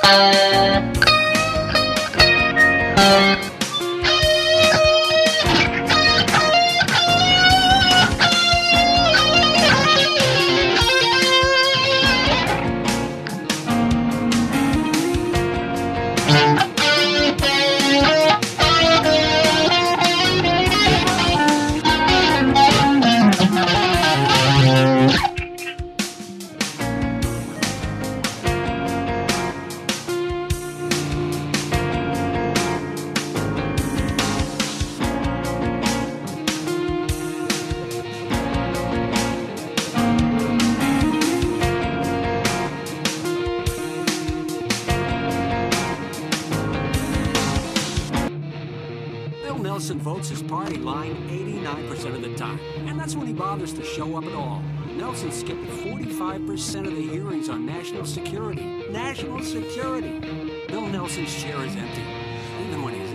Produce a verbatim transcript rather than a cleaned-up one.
Nelson votes his party line eighty-nine percent of the time, and that's when he bothers to show up at all. Nelson skipped forty-five percent of the hearings on national security. National security! Bill Nelson's chair is empty, even when he's